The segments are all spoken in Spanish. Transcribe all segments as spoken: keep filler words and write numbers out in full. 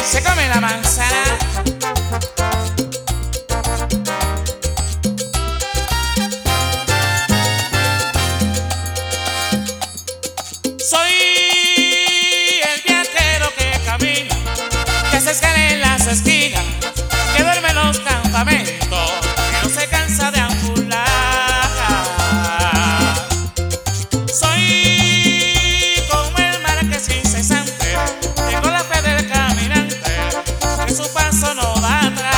se come la manzana. Soy el viajero que camina, que se escala en las esquinas, que duerme en los campamentos, que no se cansa de ambular. Soy como el mar que es incesante, tengo la fe del caminante, que su paso no va atrás.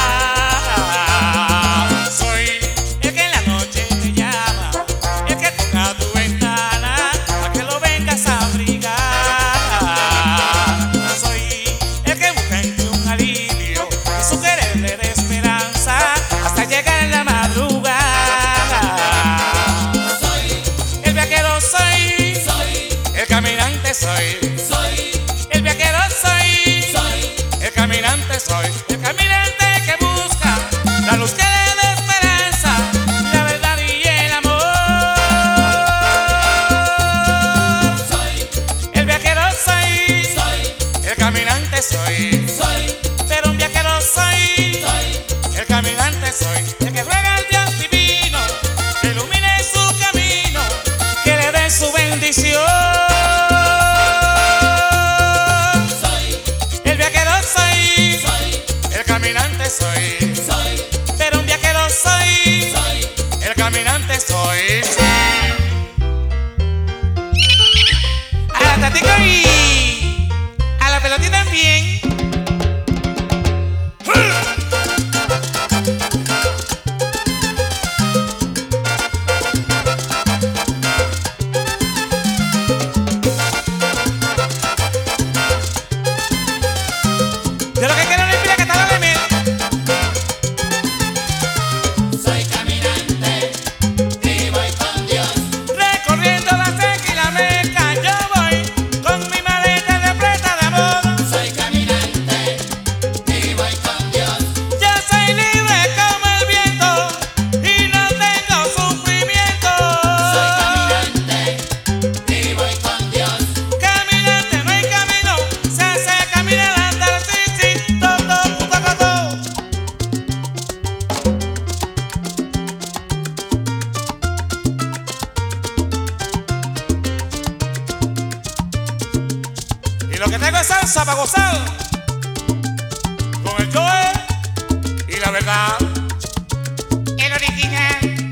Soy el que en la noche te llama, el que toca tu ventana para que lo vengas a abrigar. Soy el que busca en ti un alivio y su querer le dé esperanza hasta llegar en la madrugada. Soy el viajero, soy, soy el caminante, soy, soy el viajero, soy, soy el caminante, soy el caminante que busca la luz que le dé esperanza, la verdad y el amor. Soy el viajero, soy, soy el caminante, soy, soy pero un viajero soy, soy el caminante, soy el que ruega al Dios divino que ilumine su camino, que le dé su bendición. Soy el viajero, soy, soy el caminante, soy, soy pero un viajero soy, soy el caminante, soy. A la tatico y a la pelotita también. De lo que quiero le pide que tal de mí. Soy caminante y voy con Dios. Recorriendo la seca y la meca, yo voy con mi maleta repleta de amor. Soy caminante y voy con Dios. Yo soy libre como el viento y no tengo sufrimiento. Soy caminante y voy con Dios. Caminante no hay camino, se hace caminar al andar, sí, sí, todo, todo, todo. Y lo que tengo es salsa para gozar, con el Joe y la verdad, el original.